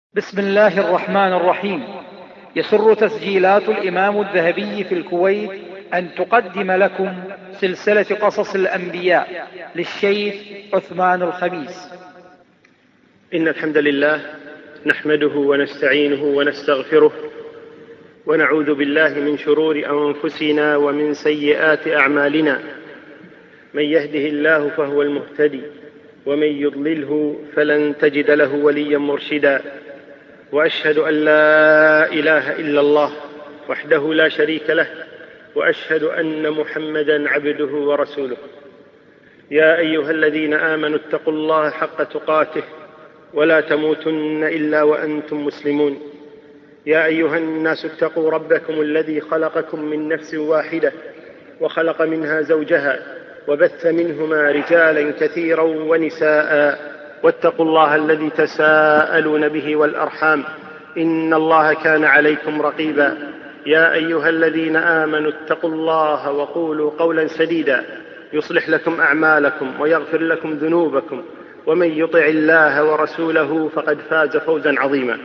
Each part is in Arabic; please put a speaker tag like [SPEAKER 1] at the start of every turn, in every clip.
[SPEAKER 1] بسم الله الرحمن الرحيم. يسر تسجيلات الإمام الذهبي في الكويت أن تقدم لكم سلسلة قصص الأنبياء للشيخ عثمان الخميس.
[SPEAKER 2] إن الحمد لله نحمده ونستعينه ونستغفره ونعوذ بالله من شرور أنفسنا ومن سيئات أعمالنا. من يهده الله فهو المهتدي ومن يضلله فلن تجد له وليا مرشدا. وأشهد أن لا إله إلا الله وحده لا شريك له وأشهد أن محمدا عبده ورسوله. يا أيها الذين آمنوا اتقوا الله حق تقاته ولا تموتن إلا وأنتم مسلمون. يا أيها الناس اتقوا ربكم الذي خلقكم من نفس واحدة وخلق منها زوجها وبث منهما رجالا كثيرا ونساء واتقوا الله الذي تساءلون به والأرحام إن الله كان عليكم رقيبا. يا أيها الذين آمنوا اتقوا الله وقولوا قولا سديدا يصلح لكم أعمالكم ويغفر لكم ذنوبكم ومن يطع الله ورسوله فقد فاز فوزا عظيما.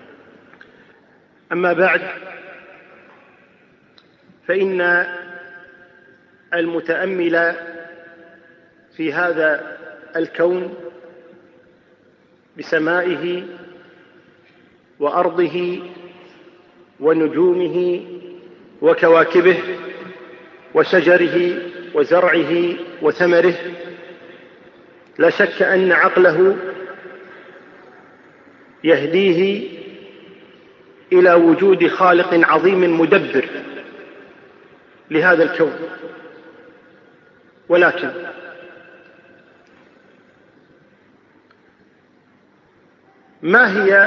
[SPEAKER 2] أما بعد، فإن المتأمل في هذا الكون بسمائه وأرضه ونجومه وكواكبه وشجره وزرعه وثمره، لا شك أن عقله يهديه إلى وجود خالق عظيم مدبر لهذا الكون. ولكن ما هي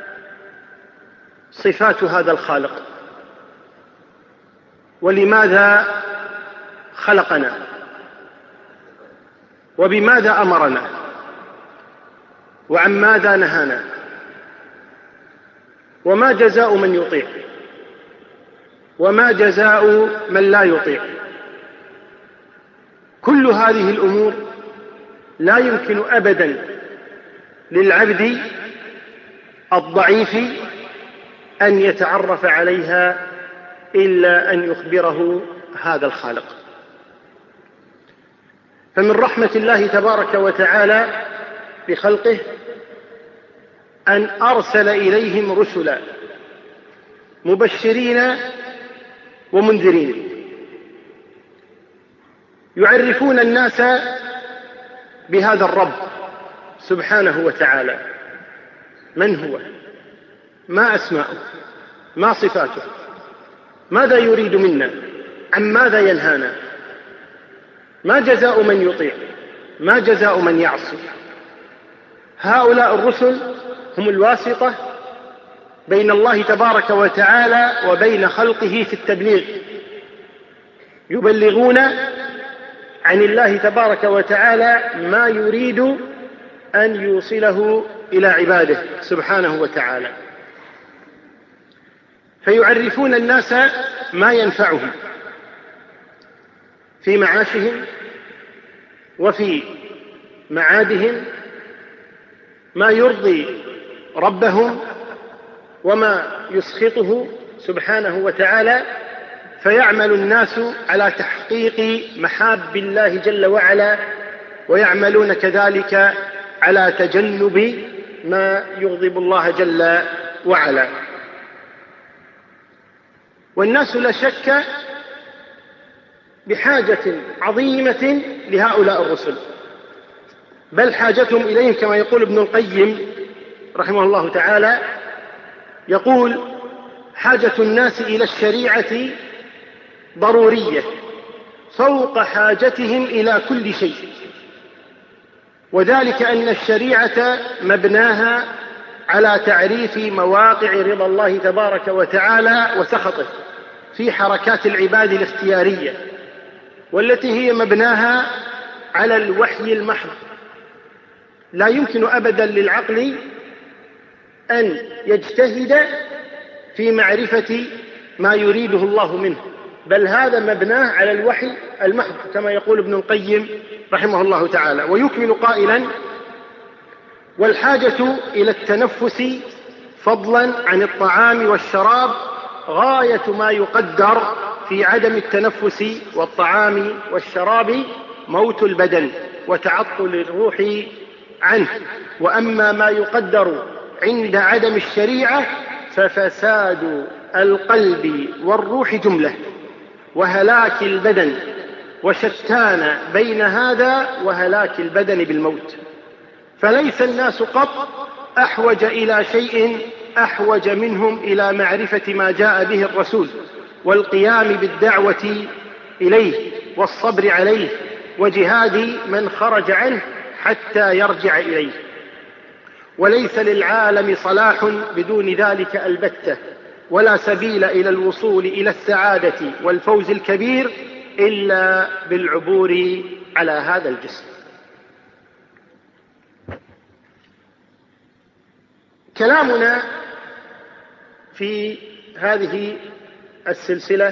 [SPEAKER 2] صفات هذا الخالق؟ ولماذا خلقنا؟ وبماذا أمرنا؟ وعن ماذا نهانا؟ وما جزاء من يطيع؟ وما جزاء من لا يطيع؟ كل هذه الأمور لا يمكن أبدا للعبد الضعيف أن يتعرف عليها إلا أن يخبره هذا الخالق. فمن رحمة الله تبارك وتعالى بخلقه أن أرسل إليهم رسلا مبشرين ومنذرين يعرفون الناس بهذا الرب سبحانه وتعالى. من هو؟ ما أسماؤه؟ ما صفاته؟ ماذا يريد منا؟ عن ماذا ينهانا؟ ما جزاء من يطيع؟ ما جزاء من يعصي؟ هؤلاء الرسل هم الواسطة بين الله تبارك وتعالى وبين خلقه في التبليغ، يبلغون عن الله تبارك وتعالى ما يريد أن يوصله إلى عباده سبحانه وتعالى، فيعرفون الناس ما ينفعهم في معاشهم وفي معادهم، ما يرضي ربهم وما يسخطه سبحانه وتعالى، فيعمل الناس على تحقيق محاب الله جل وعلا، ويعملون كذلك على تجنب ما يغضب الله جل وعلا. والناس لا شك بحاجة عظيمة لهؤلاء الرسل، بل حاجتهم إليهم كما يقول ابن القيم رحمه الله تعالى، يقول: حاجة الناس إلى الشريعة ضرورية فوق حاجتهم إلى كل شيء، وذلك أن الشريعة مبناها على تعريف مواقع رضا الله تبارك وتعالى وسخطه في حركات العباد الاختيارية، والتي هي مبناها على الوحي المحض. لا يمكن أبدا للعقل أن يجتهد في معرفة ما يريده الله منه، بل هذا مبناه على الوحي المحض كما يقول ابن القيم رحمه الله تعالى. ويكمل قائلا: والحاجة إلى التنفس فضلا عن الطعام والشراب غاية ما يقدر في عدم التنفس والطعام والشراب موت البدن وتعطل الروح عنه. وأما ما يقدر عند عدم الشريعة ففساد القلب والروح جملة وهلاك البدن، وشتان بين هذا وهلاك البدن بالموت. فليس الناس قط أحوج إلى شيء أحوج منهم إلى معرفة ما جاء به الرسول والقيام بالدعوة إليه والصبر عليه وجهاد من خرج عنه حتى يرجع إليه. وليس للعالم صلاح بدون ذلك البتة، ولا سبيل إلى الوصول إلى السعادة والفوز الكبير إلا بالعبور على هذا الجسم. كلامنا في هذه السلسلة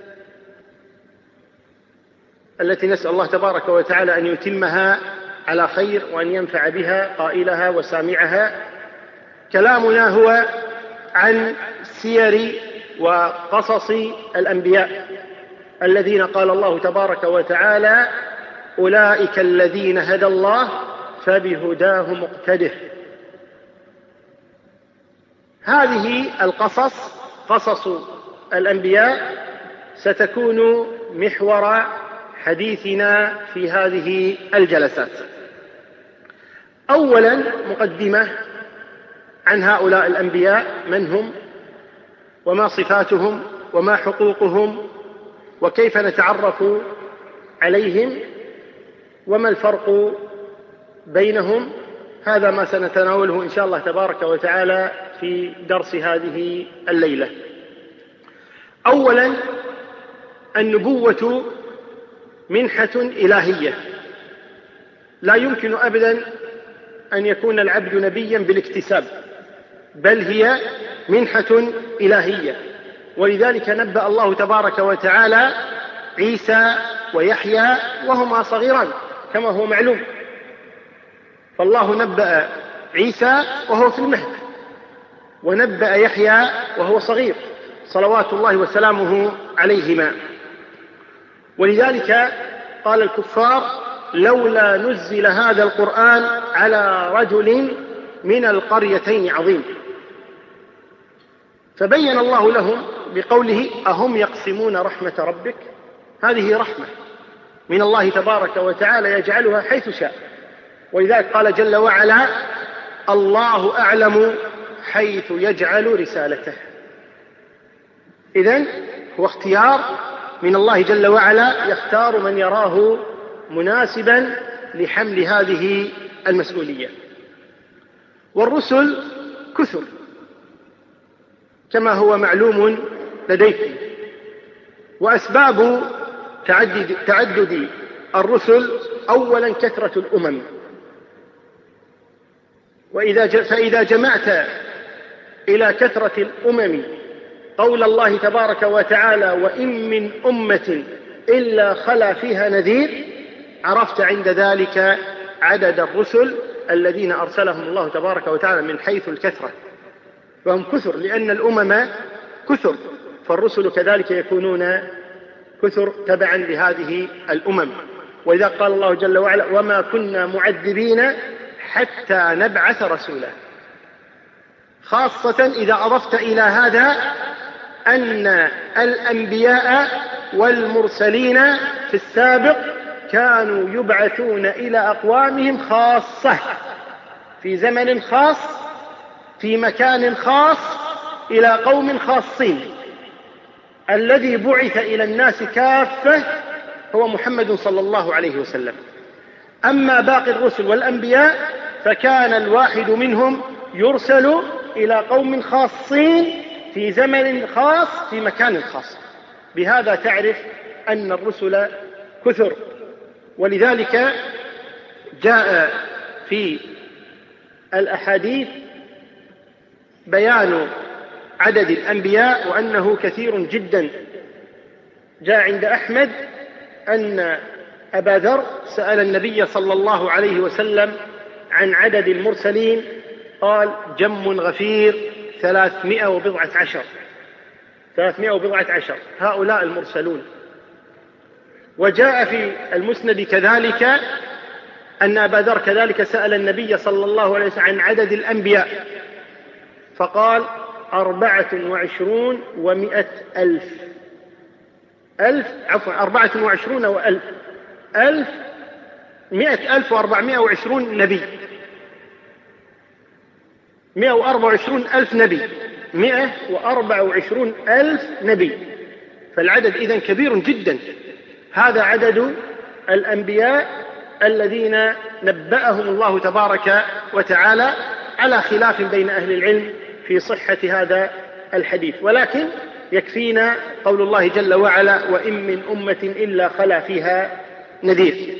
[SPEAKER 2] التي نسأل الله تبارك وتعالى أن يتمها على خير وأن ينفع بها قائلها وسامعها، كلامنا هو عن سير وقصص الأنبياء الذين قال الله تبارك وتعالى: أولئك الذين هدى الله فبهداه مقتده. هذه القصص، قصص الأنبياء، ستكون محور حديثنا في هذه الجلسات. أولا مقدمة عن هؤلاء الأنبياء، من هم وما صفاتهم وما حقوقهم وكيف نتعرف عليهم وما الفرق بينهم. هذا ما سنتناوله إن شاء الله تبارك وتعالى في درس هذه الليلة. أولا، النبوة منحة إلهية، لا يمكن أبدا أن يكون العبد نبيا بالاكتساب، بل هي منحة إلهية. ولذلك نبأ الله تبارك وتعالى عيسى ويحيى وهما صغيران كما هو معلوم، فالله نبأ عيسى وهو في المهد، ونبأ يحيى وهو صغير صلوات الله وسلامه عليهما. ولذلك قال الكفار: لولا نزل هذا القرآن على رجل من القريتين عظيم. فبين الله لهم بقوله: أهم يقسمون رحمة ربك؟ هذه رحمة من الله تبارك وتعالى يجعلها حيث شاء. ولذلك قال جل وعلا: الله أعلم حيث يجعل رسالته. إذن هو اختيار من الله جل وعلا، يختار من يراه مناسبا لحمل هذه المسؤولية. والرسل كثر كما هو معلوم لديكم، وأسباب تعدد الرسل أولا كثرة الأمم. فإذا جمعت إلى كثرة الأمم قول الله تبارك وتعالى: وإن من أمة إلا خلا فيها نذير، عرفت عند ذلك عدد الرسل الذين أرسلهم الله تبارك وتعالى من حيث الكثرة. فهم كثر لأن الأمم كثر، فالرسل كذلك يكونون كثر تبعا لهذه الأمم. وإذا قال الله جل وعلا: وما كنا معذبين حتى نبعث رسولا، خاصة إذا أضفت إلى هذا أن الأنبياء والمرسلين في السابق كانوا يبعثون إلى أقوامهم خاصة في زمن خاص في مكان خاص إلى قوم خاصين. الذي بعث إلى الناس كافة هو محمد صلى الله عليه وسلم. أما باقي الرسل والأنبياء فكان الواحد منهم يرسل إلى قوم خاصين في زمن خاص في مكان خاص. بهذا تعرف أن الرسل كثر. ولذلك جاء في الأحاديث بيان عدد الأنبياء وأنه كثير جدا. جاء عند أحمد أن أبا ذر سأل النبي صلى الله عليه وسلم عن عدد المرسلين، قال: جم غفير 314 هؤلاء المرسلون. وجاء في المسند كذلك أن أبا ذر كذلك سأل النبي صلى الله عليه وسلم عن عدد الأنبياء فقال 24 و100 ألف. 24 وألف 100,420 نبي، 124 ألف نبي، 124 ألف نبي. فالعدد إذن كبير جدا. هذا عدد الأنبياء الذين نبأهم الله تبارك وتعالى، على خلاف بين أهل العلم في صحة هذا الحديث، ولكن يكفينا قول الله جل وعلا: وإن من أمة إلا خلا فيها نذير.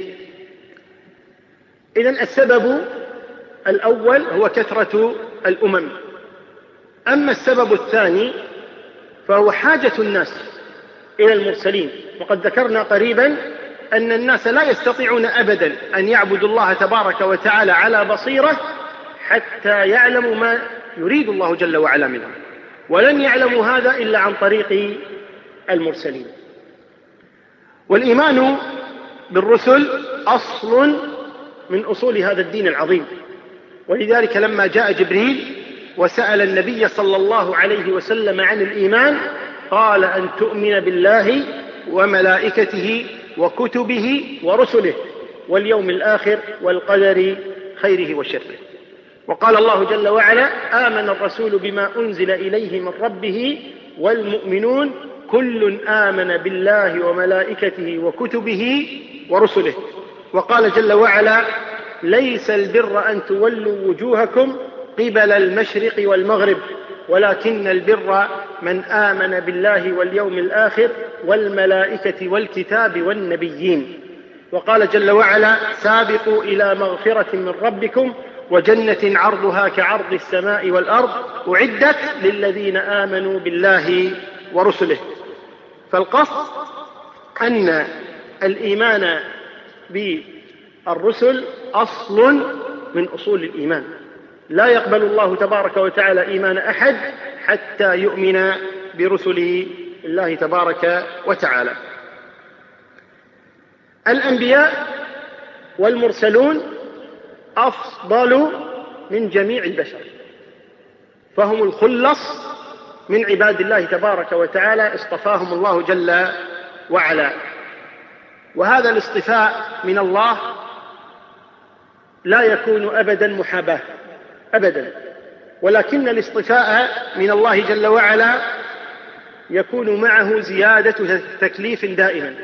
[SPEAKER 2] إذن السبب الأول هو كثرة الأمم. أما السبب الثاني فهو حاجة الناس إلى المرسلين. وقد ذكرنا قريبا أن الناس لا يستطيعون أبدا أن يعبدوا الله تبارك وتعالى على بصيرة حتى يعلموا ما يريد الله جل وعلا منهم، ولن يعلموا هذا إلا عن طريق المرسلين. والإيمان بالرسل أصل من أصول هذا الدين العظيم. ولذلك لما جاء جبريل وسأل النبي صلى الله عليه وسلم عن الإيمان قال: أن تؤمن بالله وملائكته وكتبه ورسله واليوم الآخر والقدر خيره وشره. وقال الله جل وعلا: آمن الرسول بما أنزل إليه من ربه والمؤمنون كل آمن بالله وملائكته وكتبه ورسله. وقال جل وعلا: ليس البر أن تولوا وجوهكم قبل المشرق والمغرب ولكن البر من آمن بالله واليوم الآخر والملائكة والكتاب والنبيين. وقال جل وعلا: سابقوا إلى مغفرة من ربكم وجنة عرضها كعرض السماء والأرض أعدت للذين آمنوا بالله ورسله. فالقصد أن الإيمان بالرسل أصل من أصول الإيمان. لا يقبل الله تبارك وتعالى إيمان أحد حتى يؤمن برسل الله تبارك وتعالى. الأنبياء والمرسلون أفضل من جميع البشر، فهم الخلص من عباد الله تبارك وتعالى، اصطفاهم الله جل وعلا. وهذا الاصطفاء من الله لا يكون أبدا محاباة أبدا، ولكن الاصطفاء من الله جل وعلا يكون معه زيادة تكليف دائما.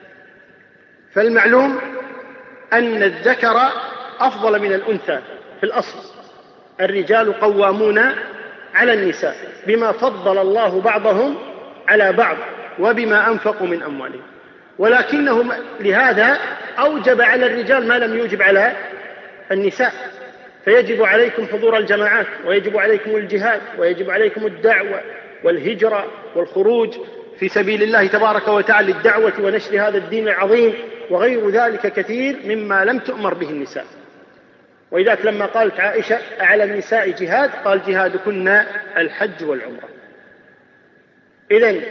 [SPEAKER 2] فالمعلوم أن الذكر أفضل من الأنثى في الأصل. الرجال قوامون على النساء بما فضل الله بعضهم على بعض وبما أنفقوا من أموالهم، ولكنهم لهذا أوجب على الرجال ما لم يوجب على النساء. فيجب عليكم حضور الجماعات، ويجب عليكم الجهاد، ويجب عليكم الدعوة والهجرة والخروج في سبيل الله تبارك وتعالى للدعوة ونشر هذا الدين العظيم، وغير ذلك كثير مما لم تؤمر به النساء. وإذاك لما قالت عائشة: على النساء جهاد، قال: جهادكن الحج والعمرة. إذن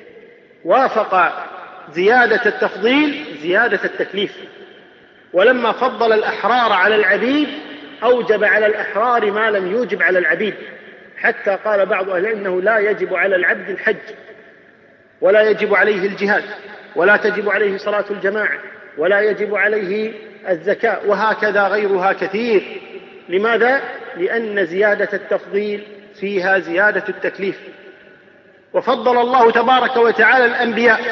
[SPEAKER 2] وافق زيادة التفضيل زيادة التكليف. ولما فضل الأحرار على العبيد أوجب على الأحرار ما لم يوجب على العبيد، حتى قال بعض أهل أنه لا يجب على العبد الحج، ولا يجب عليه الجهاد، ولا تجب عليه صلاة الجماعة، ولا يجب عليه الزكاة، وهكذا غيرها كثير. لماذا؟ لأن زيادة التفضيل فيها زيادة التكليف. وفضل الله تبارك وتعالى الأنبياء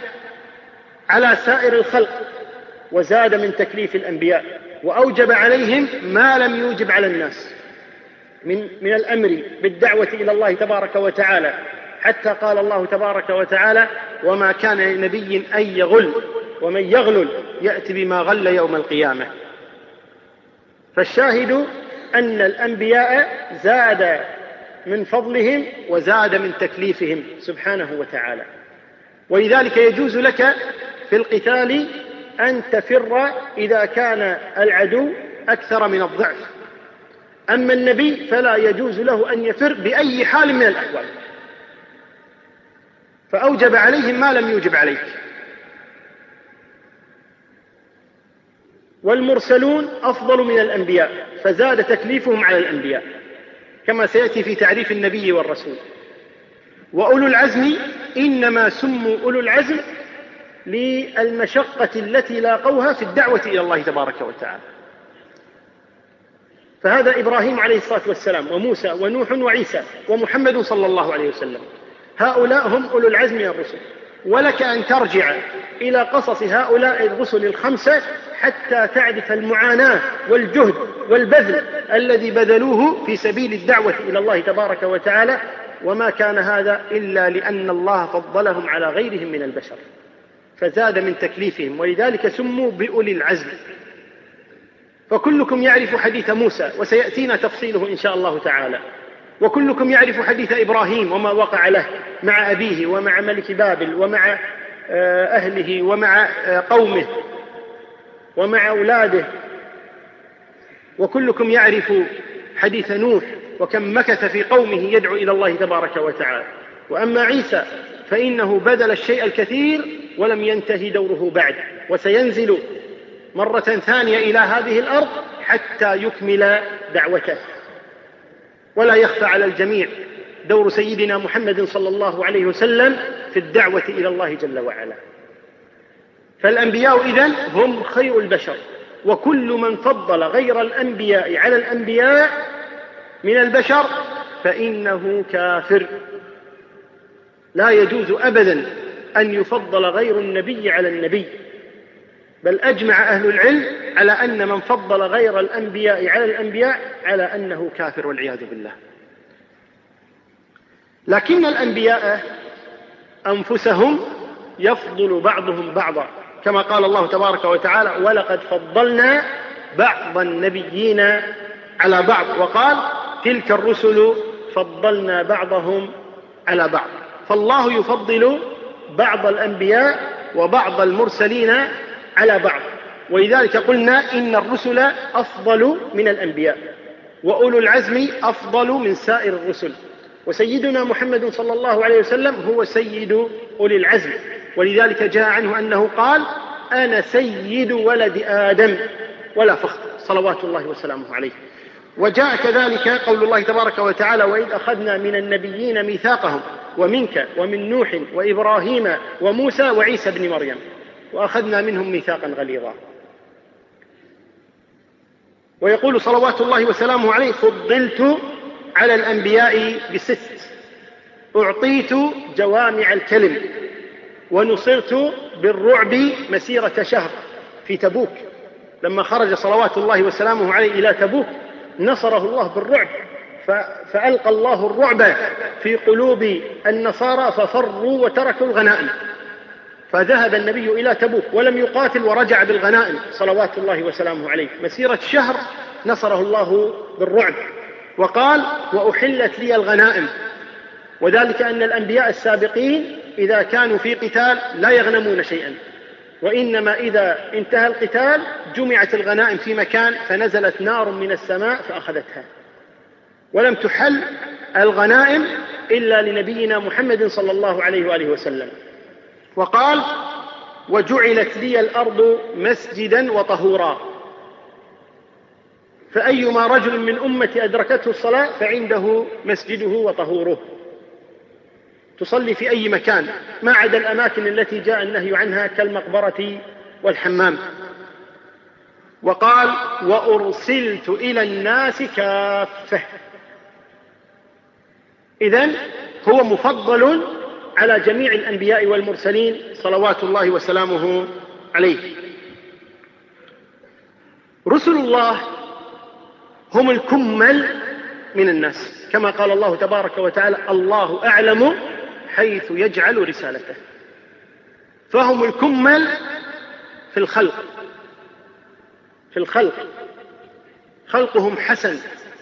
[SPEAKER 2] على سائر الخلق وزاد من تكليف الأنبياء، وأوجب عليهم ما لم يوجب على الناس من الأمر بالدعوة إلى الله تبارك وتعالى، حتى قال الله تبارك وتعالى: وما كان لنبي أن يغل ومن يغلل يأتي بما غل يوم القيامة. فالشاهد أن الأنبياء زاد من فضلهم وزاد من تكليفهم سبحانه وتعالى. ولذلك يجوز لك في القتال أن تفر إذا كان العدو أكثر من الضعف، أما النبي فلا يجوز له أن يفر بأي حال من الأحوال، فأوجب عليهم ما لم يوجب عليك. والمرسلون أفضل من الأنبياء، فزاد تكليفهم على الأنبياء كما سيأتي في تعريف النبي والرسول. وأولو العزم إنما سموا أولو العزم للمشقة التي لاقوها في الدعوة إلى الله تبارك وتعالى. فهذا إبراهيم عليه الصلاة والسلام وموسى ونوح وعيسى ومحمد صلى الله عليه وسلم، هؤلاء هم أولو العزم من الرسل. ولك أن ترجع إلى قصص هؤلاء الرسل الخمسة حتى تعرف المعاناة والجهد والبذل الذي بذلوه في سبيل الدعوة إلى الله تبارك وتعالى، وما كان هذا إلا لأن الله فضلهم على غيرهم من البشر فزاد من تكليفهم، ولذلك سموا بأولي العزم. فكلكم يعرف حديث موسى وسيأتينا تفصيله إن شاء الله تعالى، وكلكم يعرف حديث إبراهيم وما وقع له مع أبيه ومع ملك بابل ومع أهله ومع قومه ومع أولاده، وكلكم يعرف حديث نوح وكم مكث في قومه يدعو إلى الله تبارك وتعالى. وأما عيسى فإنه بذل الشيء الكثير ولم ينتهي دوره بعد، وسينزل مرة ثانية إلى هذه الأرض حتى يكمل دعوته. ولا يخفى على الجميع دور سيدنا محمد صلى الله عليه وسلم في الدعوة إلى الله جل وعلا. فالأنبياء إذن هم خير البشر، وكل من فضل غير الأنبياء على الأنبياء من البشر فإنه كافر. لا يجوز أبدا أن يفضل غير النبي على النبي، بل أجمع أهل العلم على أن من فضل غير الأنبياء على الأنبياء على أنه كافر والعياذ بالله. لكن الأنبياء أنفسهم يفضل بعضهم بعضا، كما قال الله تبارك وتعالى: ولقد فضلنا بعض النبيين على بعض، وقال: تلك الرسل فضلنا بعضهم على بعض. فالله يفضل بعض الأنبياء وبعض المرسلين على بعض، ولذلك قلنا إن الرسل أفضل من الأنبياء، وأولو العزم أفضل من سائر الرسل، وسيدنا محمد صلى الله عليه وسلم هو سيد أولي العزم، ولذلك جاء عنه أنه قال: أنا سيد ولد آدم ولا فخر، صلوات الله وسلامه عليه. وجاء كذلك قول الله تبارك وتعالى: وإذ أخذنا من النبيين ميثاقهم ومنك ومن نوح وإبراهيم وموسى وعيسى بن مريم وأخذنا منهم ميثاقا غليظا. ويقول صلوات الله وسلامه عليه: فضلت على الأنبياء ب6، أعطيت جوامع الكلم، ونصرت بالرعب مسيرة شهر في تبوك. لما خرج صلوات الله وسلامه عليه إلى تبوك نصره الله بالرعب، فألقى الله الرعب في قلوب النصارى ففروا وتركوا الغنائم، فذهب النبي إلى تبوك ولم يقاتل ورجع بالغنائم صلوات الله وسلامه عليه. مسيرة شهر نصره الله بالرعب، وقال: وأحلت لي الغنائم. وذلك أن الأنبياء السابقين إذا كانوا في قتال لا يغنمون شيئا، وإنما إذا انتهى القتال جمعت الغنائم في مكان فنزلت نار من السماء فأخذتها، ولم تحل الغنائم إلا لنبينا محمد صلى الله عليه وآله وسلم. وقال: وجعلت لي الأرض مسجدا وطهورا، فأيما رجل من أمتي أدركته الصلاة فعنده مسجده وطهوره، تصلي في أي مكان ما عدا الأماكن التي جاء النهي عنها كالمقبرة والحمام. وقال: وأرسلت إلى الناس كافة. إذن هو مفضل على جميع الأنبياء والمرسلين صلوات الله وسلامه عليه. رسل الله هم الكمل من الناس، كما قال الله تبارك وتعالى: الله أعلم حيث يجعل رسالته. فهم الكمل في الخلق، خلقهم حسن،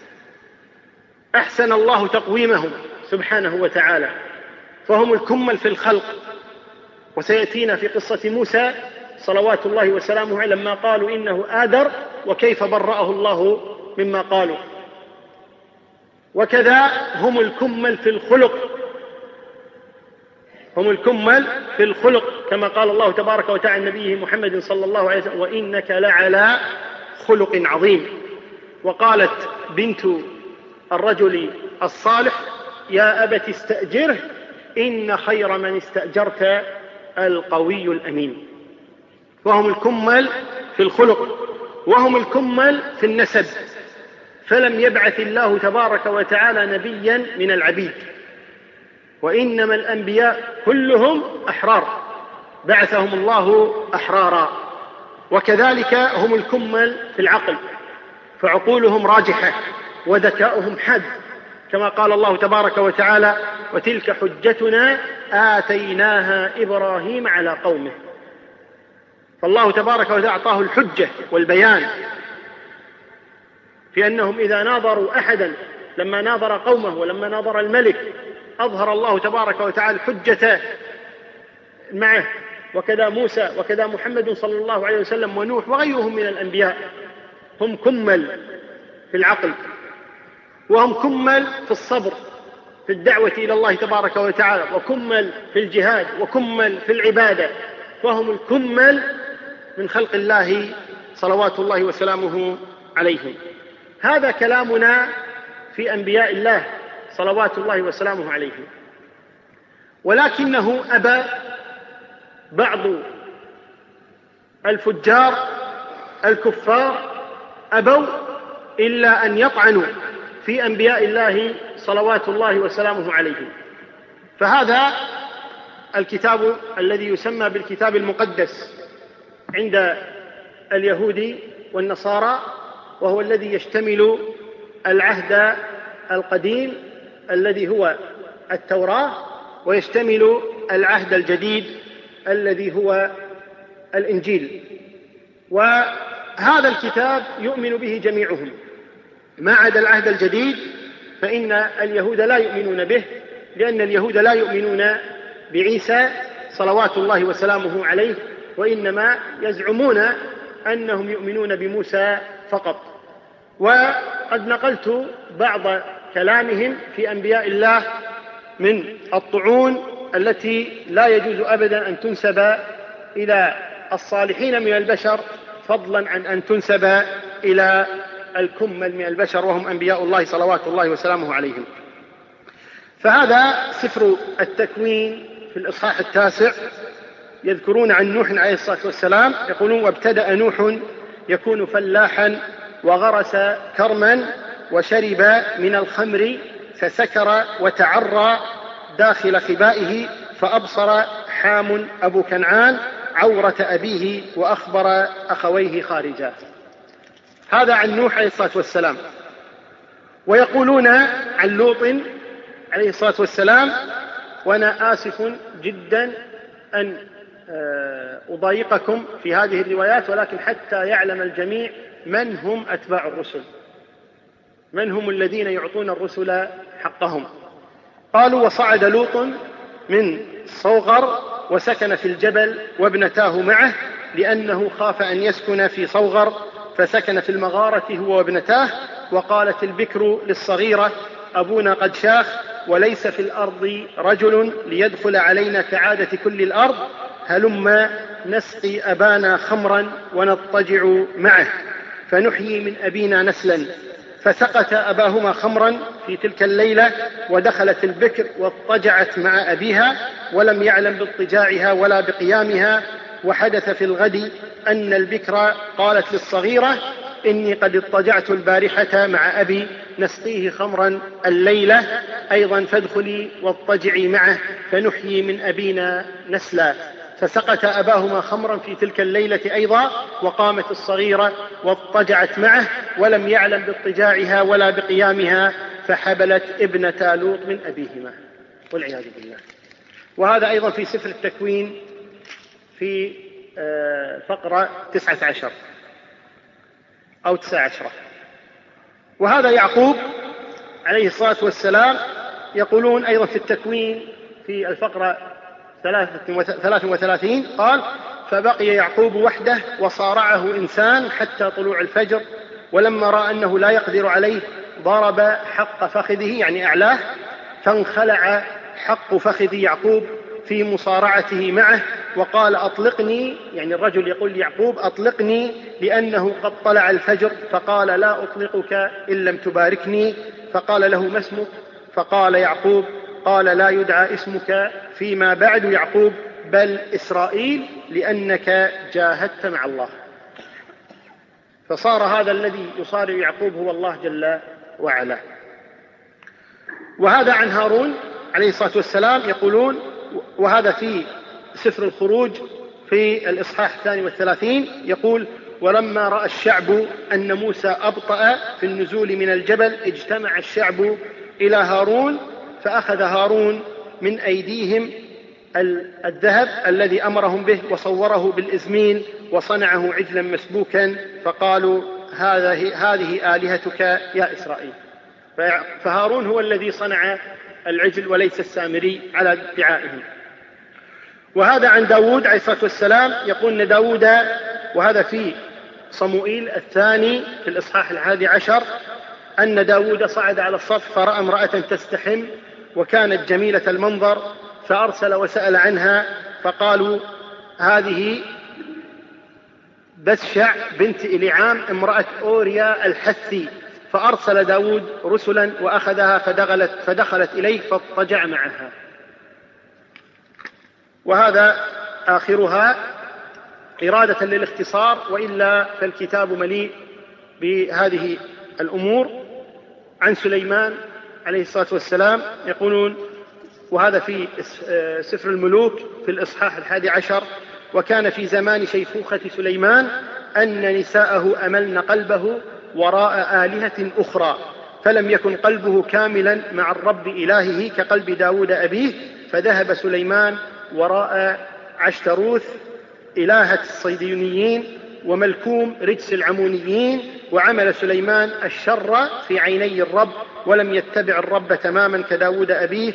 [SPEAKER 2] أحسن الله تقويمهم سبحانه وتعالى، فهم الكمل في الخلق. وسيأتينا في قصة موسى صلوات الله وسلامه لما قالوا إنه آدر وكيف برأه الله مما قالوا. وكذا هم الكمل في الخلق، هم الكمل في الخلق، كما قال الله تبارك وتعالى نبيه محمد صلى الله عليه وسلم: وإنك لعلى خلق عظيم. وقالت بنت الرجل الصالح: يا أبت استأجره إن خير من استأجرت القوي الأمين. وهم الكمل في الخلق، وهم الكمل في النسب، فلم يبعث الله تبارك وتعالى نبيا من العبيد، وإنما الأنبياء كلهم أحرار، بعثهم الله أحرارا. وكذلك هم الكمل في العقل، فعقولهم راجحة وذكاؤهم حاد، كما قال الله تبارك وتعالى: وتلك حجتنا آتيناها إبراهيم على قومه. فالله تبارك وتعالى أعطاه الحجة والبيان في أنهم إذا ناظروا أحدا، لما ناظر قومه ولما ناظر الملك أظهر الله تبارك وتعالى حجته معه، وكذا موسى وكذا محمد صلى الله عليه وسلم ونوح وغيرهم من الأنبياء. هم كمل في العقل، وهم كمل في الصبر في الدعوة إلى الله تبارك وتعالى، وكمل في الجهاد، وكمل في العبادة، وهم الكمل من خلق الله صلوات الله وسلامه عليهم. هذا كلامنا في أنبياء الله صلوات الله وسلامه عليهم. ولكنه أبى بعض الفجار الكفار أبوا إلا أن يطعنوا في أنبياء الله صلوات الله وسلامه عليهم. فهذا الكتاب الذي يسمى بالكتاب المقدس عند اليهود والنصارى، وهو الذي يشتمل العهد القديم الذي هو التوراة، ويشتمل العهد الجديد الذي هو الإنجيل. وهذا الكتاب يؤمن به جميعهم ما عدا العهد الجديد، فإن اليهود لا يؤمنون به، لأن اليهود لا يؤمنون بعيسى صلوات الله وسلامه عليه، وإنما يزعمون أنهم يؤمنون بموسى فقط. وقد نقلت بعض كلامهم في أنبياء الله من الطعون التي لا يجوز أبدا أن تنسب إلى الصالحين من البشر، فضلا عن أن تنسب إلى الكمل من البشر وهم أنبياء الله صلوات الله وسلامه عليهم. فهذا سفر التكوين في الإصحاح 9 يذكرون عن نوح عليه الصلاة والسلام، يقولون: وابتدأ نوح يكون فلاحا وغرس كرما وشرب من الخمر فسكر وتعرى داخل خبائه، فأبصر حام أبو كنعان عورة أبيه وأخبر أخويه خارجا. هذا عن نوح عليه الصلاة والسلام. ويقولون عن لوط عليه الصلاة والسلام، وأنا آسف جدا أن أضايقكم في هذه الروايات، ولكن حتى يعلم الجميع من هم أتباع الرسل، من هم الذين يعطون الرسل حقهم. قالوا: وصعد لوط من صوغر وسكن في الجبل وابنتاه معه، لأنه خاف أن يسكن في صوغر فسكن في المغارة هو وابنتاه. وقالت البكر للصغيرة: أبونا قد شاخ وليس في الأرض رجل ليدخل علينا كعادة كل الأرض، هلما نسقي أبانا خمرا ونضطجع معه فنحيي من أبينا نسلا. فسقت أباهما خمرا في تلك الليلة، ودخلت البكر واضطجعت مع أبيها ولم يعلم باضطجاعها ولا بقيامها. وحدث في الغد أن البكر قالت للصغيرة: إني قد اضطجعت البارحة مع أبي نسقيه خمرا الليلة أيضا، فادخلي واضطجعي معه فنحيي من أبينا نسلا. فسقت أباهما خمرا في تلك الليلة أيضا، وقامت الصغيرة واضطجعت معه ولم يعلم باضطجاعها ولا بقيامها، فحبلت ابنة لوط من أبيهما، والعياذ بالله. وهذا أيضا في سفر التكوين في فقرة 19 أو 19. وهذا يعقوب عليه الصلاة والسلام، يقولون أيضا في التكوين في الفقرة 33 قال: فبقي يعقوب وحده وصارعه إنسان حتى طلوع الفجر، ولما رأى أنه لا يقدر عليه ضرب حق فخذه يعني أعلاه، فانخلع حق فخذ يعقوب في مصارعته معه، وقال أطلقني، يعني الرجل يقول ليعقوب أطلقني لأنه قد طلع الفجر، فقال لا أطلقك إن لم تباركني. فقال له ما اسمك؟ فقال يعقوب. قال لا يدعى اسمك فيما بعد يعقوب بل إسرائيل، لأنك جاهدت مع الله. فصار هذا الذي يصارع يعقوب هو الله جل وعلا. وهذا عن هارون عليه الصلاة والسلام يقولون، وهذا في سفر الخروج في الإصحاح 32 يقول: ولما رأى الشعب أن موسى أبطأ في النزول من الجبل اجتمع الشعب إلى هارون، فأخذ هارون من أيديهم الذهب الذي أمرهم به وصوره بالإزميل وصنعه عجلا مسبوكا، فقالوا هذه آلهتك يا إسرائيل. فهارون هو الذي صنع العجل وليس السامري على ادعائهم. وهذا عن داود عليه الصلاة والسلام يقول أن داود، وهذا في صموئيل الثاني في الإصحاح 11، أن داود صعد على السطح فرأى امرأة تستحم وكانت جميلة المنظر، فأرسل وسأل عنها، فقالوا هذه بسشع بنت إليعام امرأة أوريا الحثي. فأرسل داود رسلا وأخذها فدخلت إليه فاضطجع معها. وهذا آخرها إرادة للاختصار، وإلا فالكتاب مليء بهذه الأمور. عن سليمان عليه الصلاة والسلام يقولون، وهذا في سفر الملوك في الإصحاح 11: وكان في زمان شيخوخة سليمان أن نساءه أملن قلبه وراء آلهة أخرى، فلم يكن قلبه كاملا مع الرب إلهه كقلب داود أبيه، فذهب سليمان وراء عشتروث إلهة الصيديونيين وملكوم رجس العمونيين، وعمل سليمان الشر في عيني الرب ولم يتبع الرب تماما كداود أبيه،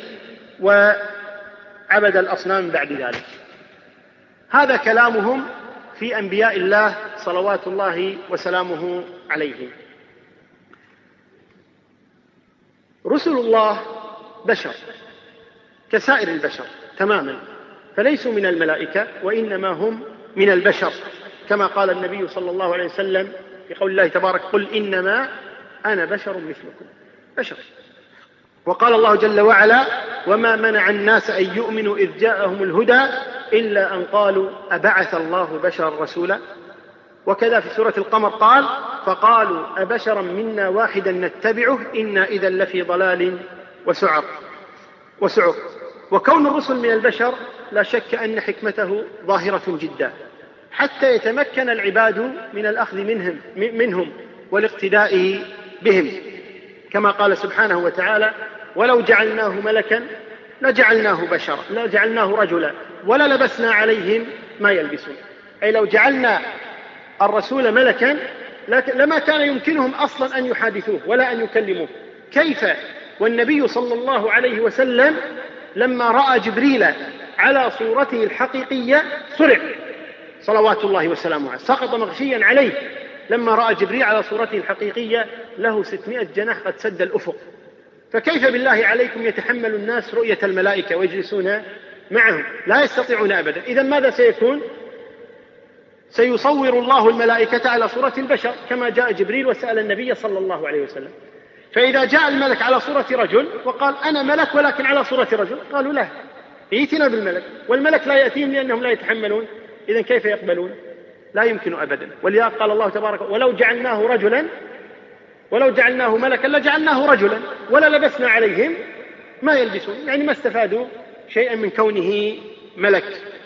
[SPEAKER 2] وعبد الأصنام بعد ذلك. هذا كلامهم في أنبياء الله صلوات الله وسلامه عليهم. رسل الله بشر كسائر البشر تماما، فليسوا من الملائكة وإنما هم من البشر، كما قال النبي صلى الله عليه وسلم في قول الله تبارك: قل إنما أنا بشر مثلكم، بشر. وقال الله جل وعلا: وما منع الناس أن يؤمنوا إذ جاءهم الهدى إلا أن قالوا أبعث الله بشرا رسولا. وكذا في سورة القمر قال: فقالوا أبشرا منا واحدا نتبعه إنا إذا لفي ضلال وسعر. وكون الرسل من البشر لا شك أن حكمته ظاهرة جدا، حتى يتمكن العباد من الأخذ منهم والاقتداء بهم، كما قال سبحانه وتعالى: ولو جعلناه ملكا لجعلناه بشرا، لا جعلناه رجلا ولا لبسنا عليهم ما يلبسون. أي لو جعلنا الرسول ملكا لما كان يمكنهم أصلا أن يحادثوه ولا أن يكلموه. كيف والنبي صلى الله عليه وسلم لما رأى جبريل على صورته الحقيقية صرع صلوات الله وسلامه عليه، سقط مغشيا عليه لما رأى جبريل على صورته الحقيقية له 600 جناح قد سد الأفق. فكيف بالله عليكم يتحمل الناس رؤية الملائكة ويجلسون معهم؟ لا يستطيعون أبدا. إذن ماذا سيكون؟ سيصور الله الملائكة على صورة البشر كما جاء جبريل وسأل النبي صلى الله عليه وسلم. فإذا جاء الملك على صورة رجل وقال أنا ملك ولكن على صورة رجل، قالوا لا، ائتنا بالملك، والملك لا يأتيهم لأنهم لا يتحملون. إذن كيف يقبلون؟ لا يمكن أبدا. ولذا قال الله تبارك: ولو جعلناه ملكا لجعلناه رجلا ولا لبسنا عليهم ما يلبسون، يعني ما استفادوا شيئا من كونه ملك.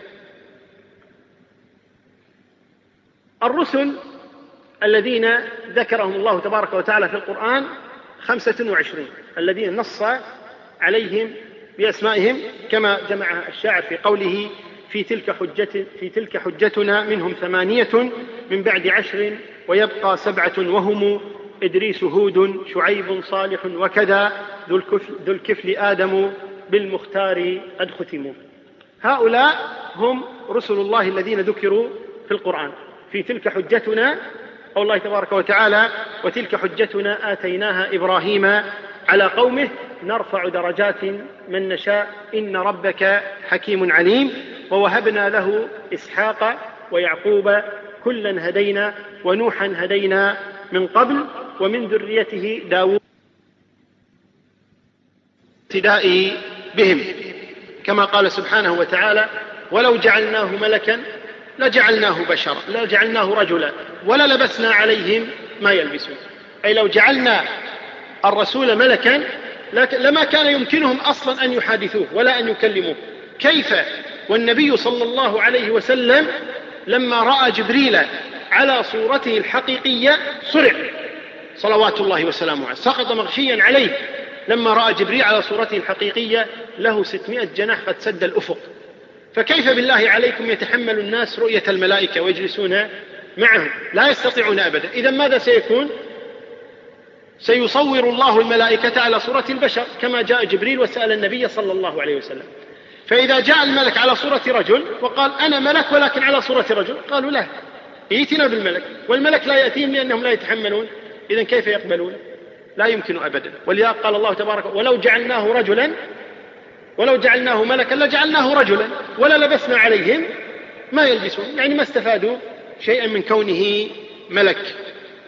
[SPEAKER 2] الرسل الذين ذكرهم الله تبارك وتعالى في القرآن 25 الذين نص عليهم بأسمائهم، كما جمع الشاعر في قوله: في تلك حجتنا منهم 8 من بعد 10 ويبقى 7 وهم إدريس هود شعيب صالح وكذا ذو الكفل آدم بالمختار قد ختموا. هؤلاء هم رسل الله الذين ذكروا في القرآن. في تلك حجتنا قول الله تبارك وتعالى: وتلك حجتنا آتيناها إبراهيم على قومه نرفع درجات من نشاء إن ربك حكيم عليم. ووهبنا له إسحاق ويعقوب كلا هدينا ونوحا هدينا من قبل ومن ذريته داود ابتداء بهم، كما قال سبحانه وتعالى: ولو جعلناه ملكا لجعلناه بشرا لجعلناه رجلا وللبسنا عليهم ما يلبسون. أي لو جعلنا الرسول ملكا لما كان يمكنهم أصلا أن يحادثوه ولا أن يكلموه. كيف والنبي صلى الله عليه وسلم لما رأى جبريل على صورته الحقيقية صرع صلوات الله وسلامه عليه، سقط مغشيا عليه لما رأى جبريل على صورته الحقيقية له 600 جناح قد سد الأفق. فكيف بالله عليكم يتحمل الناس رؤية الملائكة ويجلسون معهم؟ لا يستطيعون أبدا. إذا ماذا سيكون؟ سيصور الله الملائكة على صورة البشر كما جاء جبريل وسأل النبي صلى الله عليه وسلم. فإذا جاء الملك على صورة رجل وقال: أنا ملك ولكن على صورة رجل، قالوا: لا، ائتنا بالملك، والملك لا يأتيهم لأنهم لا يتحملون. إذن كيف يقبلون؟ لا يمكن أبدا. ولذا قال الله تبارك: ولو جعلناه ملكا لجعلناه رجلا وللبسنا عليهم ما يلبسون. يعني ما استفادوا شيئا من كونه ملك.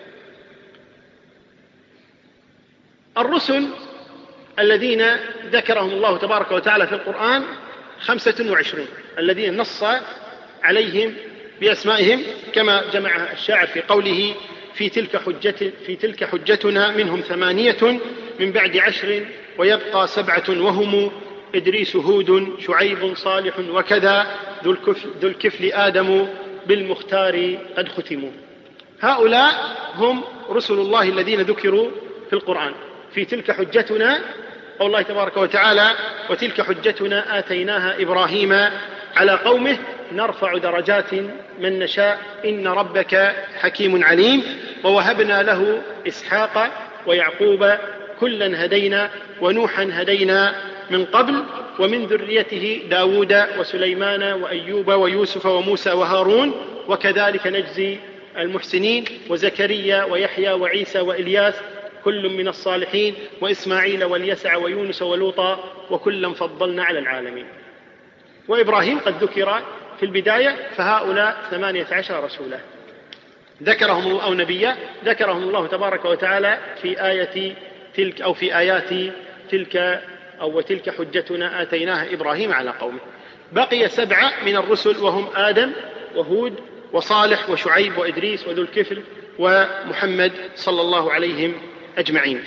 [SPEAKER 2] الرسل الذين ذكرهم الله تبارك وتعالى في القرآن 25 الذين نص عليهم بأسمائهم، كما جمعها الشاعر في قوله: في تلك حجتنا منهم 8 من بعد 10 ويبقى 7 وهم إدريس هود شعيب صالح وكذا ذو الكفل آدم بالمختار قد ختموا. هؤلاء هم رسل الله الذين ذكروا في القرآن. في تلك حجتنا قول الله تبارك وتعالى: وتلك حجتنا آتيناها إبراهيم على قومه نرفع درجات من نشاء إن ربك حكيم عليم. ووهبنا له إسحاق ويعقوب كلا هدينا ونوحا هدينا من قبل ومن ذريته داود وسليمان وأيوب ويوسف وموسى وهارون وكذلك نجزي المحسنين وزكريا ويحيى وعيسى وإلياس كل من الصالحين وإسماعيل واليسع ويونس ولوطا وكلا فضلنا على العالمين. وإبراهيم قد ذكر في البداية، فهؤلاء 18 رسولا ذكرهم الله أو نبيا ذكرهم الله تبارك وتعالى في آية تلك أو في آيات تلك أو وتلك حجتنا آتيناها إبراهيم على قومه. بقي 7 من الرسل وهم آدم وهود وصالح وشعيب وإدريس وذو الكفل ومحمد صلى الله عليهم أجمعين.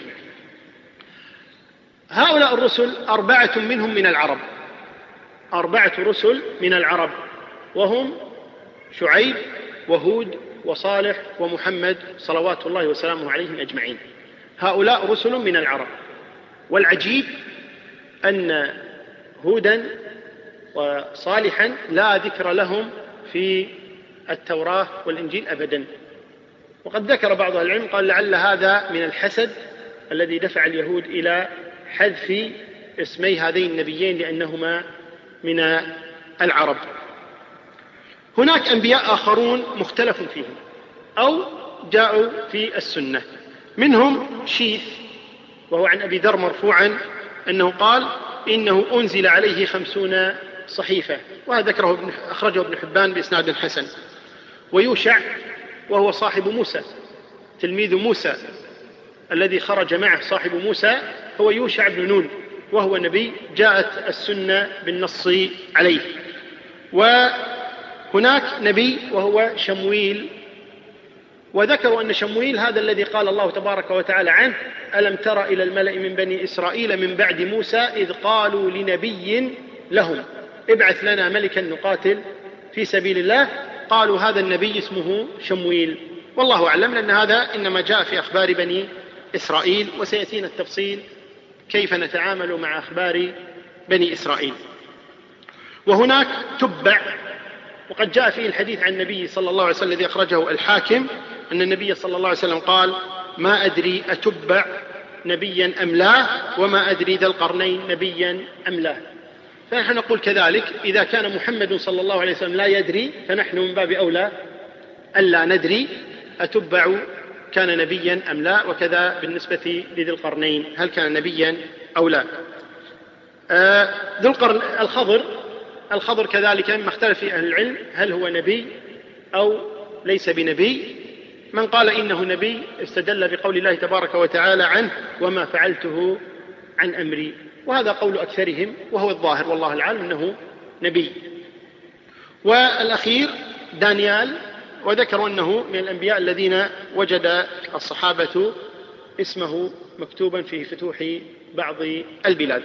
[SPEAKER 2] هؤلاء الرسل 4 منهم من العرب، 4 رسل من العرب، وهم شعيب وهود وصالح ومحمد صلوات الله وسلامه عليهم أجمعين. هؤلاء رسل من العرب. والعجيب أن هودا وصالحا لا ذكر لهم في التوراة والإنجيل أبدا. وقد ذكر بعض العلم قال لعل هذا من الحسد الذي دفع اليهود إلى حذف اسمي هذين النبيين لأنهما من العرب. هناك أنبياء آخرون مختلف فيهم أو جاءوا في السنة، منهم شيث، وهو عن أبي ذر مرفوعا أنه قال: إنه أنزل عليه 50 صحيفة، وهذا أخرجه ابن حبان بإسناد حسن. ويوشع وهو صاحب موسى تلميذ موسى الذي خرج معه صاحب موسى هو يوشع بن نون، وهو نبي جاءت السنة بالنص عليه. وهناك نبي وهو شمويل، وذكروا أن شمويل هذا الذي قال الله تبارك وتعالى عنه: ألم تر إلى الملأ من بني إسرائيل من بعد موسى إذ قالوا لنبي لهم ابعث لنا ملكا نقاتل في سبيل الله، قالوا هذا النبي اسمه شمويل. والله أعلم، لأن هذا إنما جاء في أخبار بني إسرائيل، وسيأتينا التفصيل كيف نتعامل مع أخبار بني إسرائيل. وهناك تبع، وقد جاء فيه الحديث عن النبي صلى الله عليه وسلم الذي أخرجه الحاكم أن النبي صلى الله عليه وسلم قال: ما أدري أتبع نبيا أم لا، وما أدري ذا القرنين نبيا أم لا. فنحن نقول كذلك: إذا كان محمد صلى الله عليه وسلم لا يدري فنحن من باب أولى ألا ندري. أتبع كان نبيا أم لا، وكذا بالنسبة لذي القرنين هل كان نبيا أو لا. ذو القرن الخضر كذلك مما اختلف في أهل العلم هل هو نبي أو ليس بنبي. من قال إنه نبي استدل بقول الله تبارك وتعالى عنه وما فعلته عن أمري، وهذا قول أكثرهم وهو الظاهر والله العالم أنه نبي. والأخير دانيال، وذكروا أنه من الأنبياء الذين وجد الصحابة اسمه مكتوبا في فتوح بعض البلاد.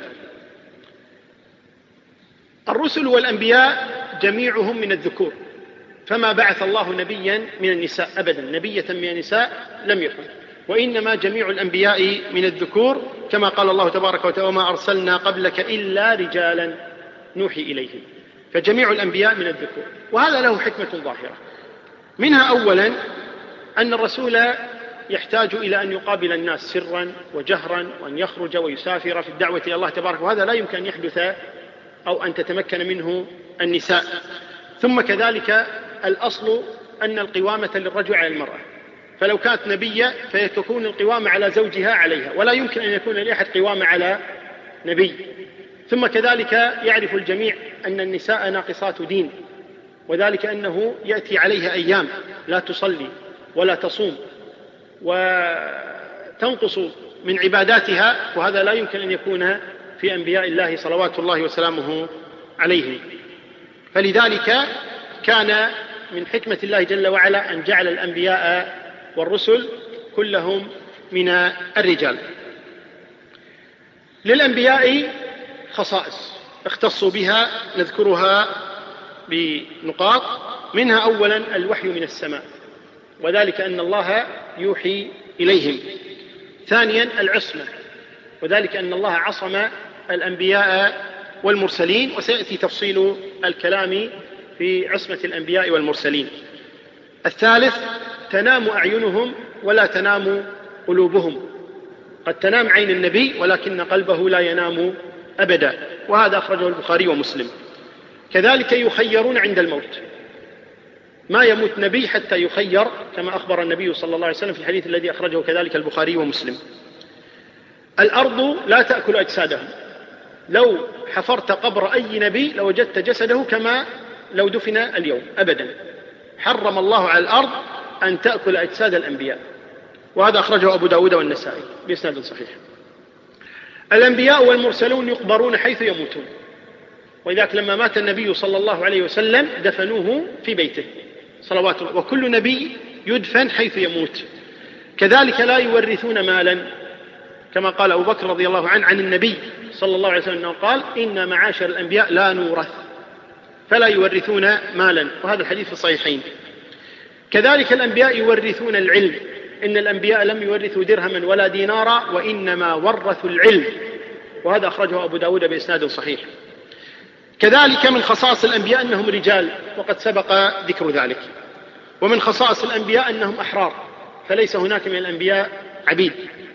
[SPEAKER 2] الرسل والأنبياء جميعهم من الذكور، فما بعث الله نبيا من النساء أبدا، نبية من النساء لم يكن، وإنما جميع الأنبياء من الذكور، كما قال الله تبارك وتعالى وما أرسلنا قبلك إلا رجالا نوحي إليهم، فجميع الأنبياء من الذكور. وهذا له حكمة ظاهرة، منها أولا أن الرسول يحتاج إلى أن يقابل الناس سرا وجهرا، وأن يخرج ويسافر في الدعوة إلى الله تبارك، وهذا لا يمكن أن يحدث أو أن تتمكن منه النساء. ثم كذلك الأصل أن القوامة للرجل على المرأة، فلو كانت نبية فيتكون القوامة على زوجها عليها، ولا يمكن أن يكون لأحد قوامة على نبي. ثم كذلك يعرف الجميع أن النساء ناقصات دين، وذلك أنه يأتي عليها أيام لا تصلي ولا تصوم وتنقص من عباداتها، وهذا لا يمكن أن يكون في أنبياء الله صلوات الله وسلامه عليهم. فلذلك كان من حكمة الله جل وعلا أن جعل الأنبياء والرسل كلهم من الرجال. للأنبياء خصائص اختصوا بها نذكرها بنقاط، منها أولا الوحي من السماء، وذلك أن الله يوحي إليهم. ثانيا العصمة، وذلك أن الله عصم الأنبياء والمرسلين، وسيأتي تفصيل الكلام في عصمة الأنبياء والمرسلين. الثالث تنام أعينهم ولا تنام قلوبهم، قد تنام عين النبي ولكن قلبه لا ينام أبدا، وهذا أخرجه البخاري ومسلم. كذلك يخيرون عند الموت، ما يموت نبي حتى يخير، كما أخبر النبي صلى الله عليه وسلم في الحديث الذي أخرجه كذلك البخاري ومسلم. الأرض لا تأكل أجسادهم، لو حفرت قبر أي نبي لوجدت جسده كما لو دفن اليوم أبدا، حرم الله على الأرض أن تأكل أجساد الأنبياء، وهذا أخرجه أبو داود والنسائي بإسناد صحيح. الأنبياء والمرسلون يقبرون حيث يموتون، وإذاك لما مات النبي صلى الله عليه وسلم دفنوه في بيته صلوات الله، وكل نبي يدفن حيث يموت. كذلك لا يورثون مالا، كما قال أبو بكر رضي الله عنه عن النبي صلى الله عليه وسلم أنه قال إن معاشر الأنبياء لا نورث، فلا يورثون مالا، وهذا الحديث في الصحيحين. كذلك الأنبياء يورثون العلم، إن الأنبياء لم يورثوا درهما ولا دينارا وإنما ورثوا العلم، وهذا أخرجه أبو داود بإسناد صحيح. كذلك من خصائص الأنبياء أنهم رجال، وقد سبق ذكر ذلك. ومن خصائص الأنبياء أنهم أحرار، فليس هناك من الأنبياء عبيد.